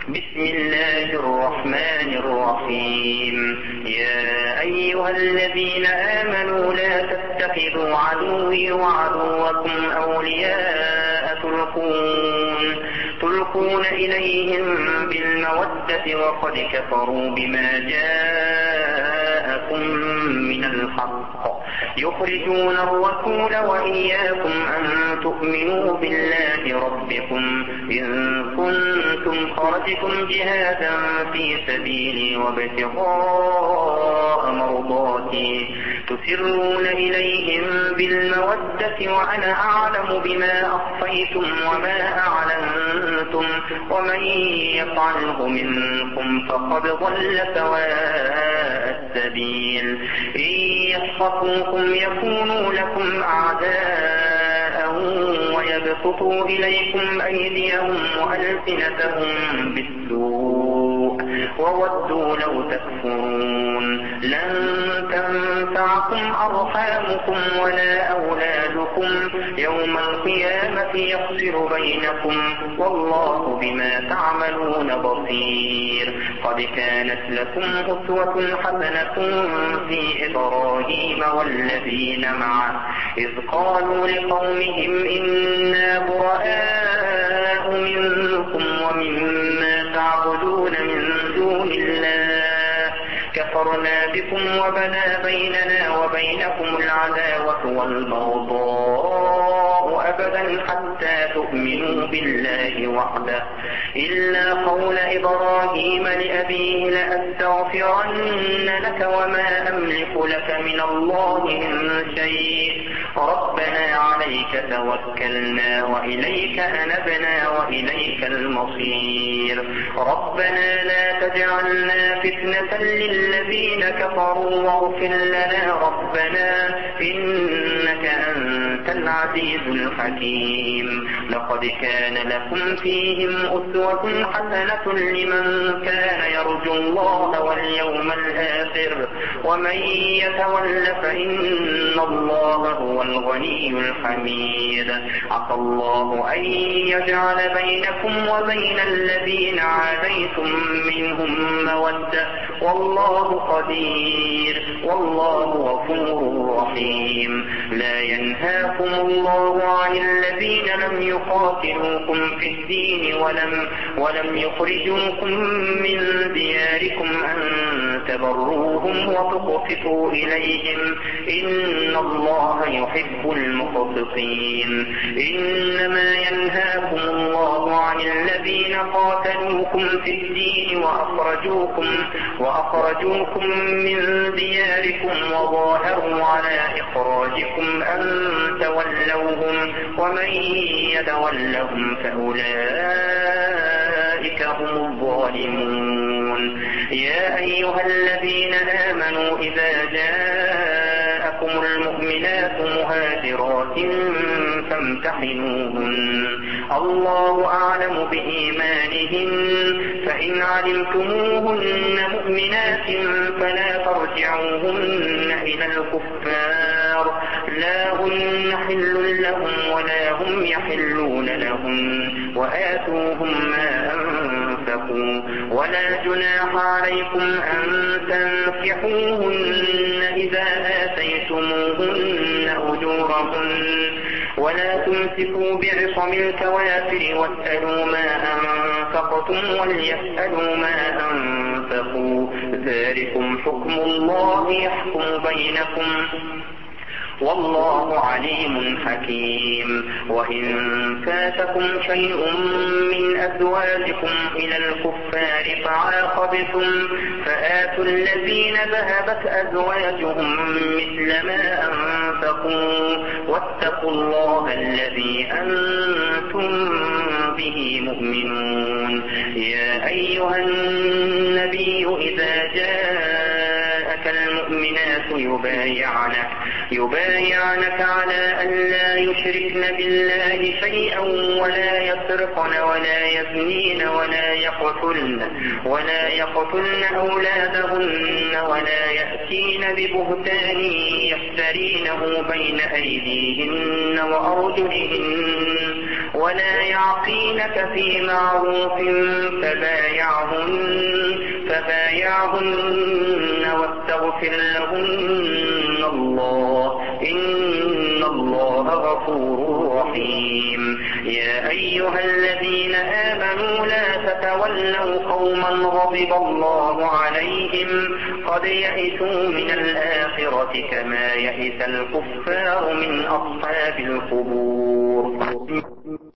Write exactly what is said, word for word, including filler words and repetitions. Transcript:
بسم الله الرحمن الرحيم. يا أيها الذين آمنوا لا تتخذوا عدوي وعدوكم أولياء تلقون, تلقون إليهم بالمودة وقد كفروا بما جاءكم من الحق يخرجون الرسول وإياكم أن تؤمنوا بالله ربكم إن كنتم خرجتم جهادا في سبيلي وابتغاء مرضاتي تسرون إليهم بالمودة وأنا أعلم بما أخفيتم وما أعلنتم ومن يفعله منكم فقد ضل سواء السبيل. إن يسخطوكم يكونوا لكم أعداء ويبسطوا إليكم أيديهم وألسنتهم بالسوء وودوا لو تكفرون. لن تنفعكم أرحامكم ولا أولادكم يوم القيامة يفصل بينكم والله بما تعملون بصير. قد كانت لكم أسوة حسنة في إبراهيم والذين معه إذ قالوا لقومهم إنا براء منكم ومما تعبدون من دون الله كفرنا بكم وبدا بيننا وبينكم العداوة والبغضاء أبدا حتى تؤمنوا بالله وحده إلا قول إبراهيم لأبيه لأستغفرن لك وما أملك لك من الله من شيء ربنا عليك توكلنا وإليك أنبنا وإليك المصير. ربنا لا تجعلنا فتنة للذين كفروا واغفر لنا ربنا إنك أنت العزيز الحكيم. لقد كان لكم فيهم أسوة حسنة لمن كان يرجو الله واليوم الآخر ومن يتول فإن الله هو الغني الحميد. عسى الله أن يجعل بينكم وبين الذين عاديتم منهم مودة والله قدير والله غفور رحيم. لا ينهاكم الله عن الذين لم يقاتلوكم في الدين ولم, ولم يخرجوكم من دياركم أن تبروهم وتقسطوا إليهم إن الله يحب المقسطين. إنما ينهاكم الله عن الذين قاتلوكم في الدين وأخرجوكم, وأخرجوكم من دياركم وظاهروا على إخراجكم أن تولوهم ومن يتولهم فأولئك هم الظالمون. يا أيها الذين آمنوا إذا جاءكم المؤمنات مهاجرات فامتحنوهن الله أعلم بإيمانهن فإن علمتموهن مؤمنات فلا ترجعوهن إلى الكفار لا هن حل لهم ولا هم يحلون لهم وآتوهم ما أنفقوا ولا جناح عليكم أن تنكحوهن إذا آتيتموهن أجورهن ولا تمسكوا بعصم الكوافر واسألوا ما أنفقتم وليسألوا ما أنفقوا ذلكم حكم الله يحكم بينكم والله عليم حكيم. وإن فاتكم شيء من أزواجكم إلى الكفار فعاقبتم فآتوا الذين ذهبت أزواجهم مثل ما أنفقوا واتقوا الله الذي أنتم به مؤمنون. يا أيها النبي إذا جاءك المؤمنات يبايعنك يبايعنك على أن لا يشركن بالله شيئا ولا يسرقن ولا يزنين ولا يقتلن ولا يقتلن أولادهن ولا يأتين ببهتان يفترينه بين أيديهن وأرجلهن ولا يعصينك في معروف فبايعهن فبايعهن واستغفر لهن الله إن الله غفور رحيم. يا أيها الذين آمنوا لا تتولوا قوما غضب الله عليهم قد يئسوا من الآخرة كما يئس الكفار من أصحاب القبور.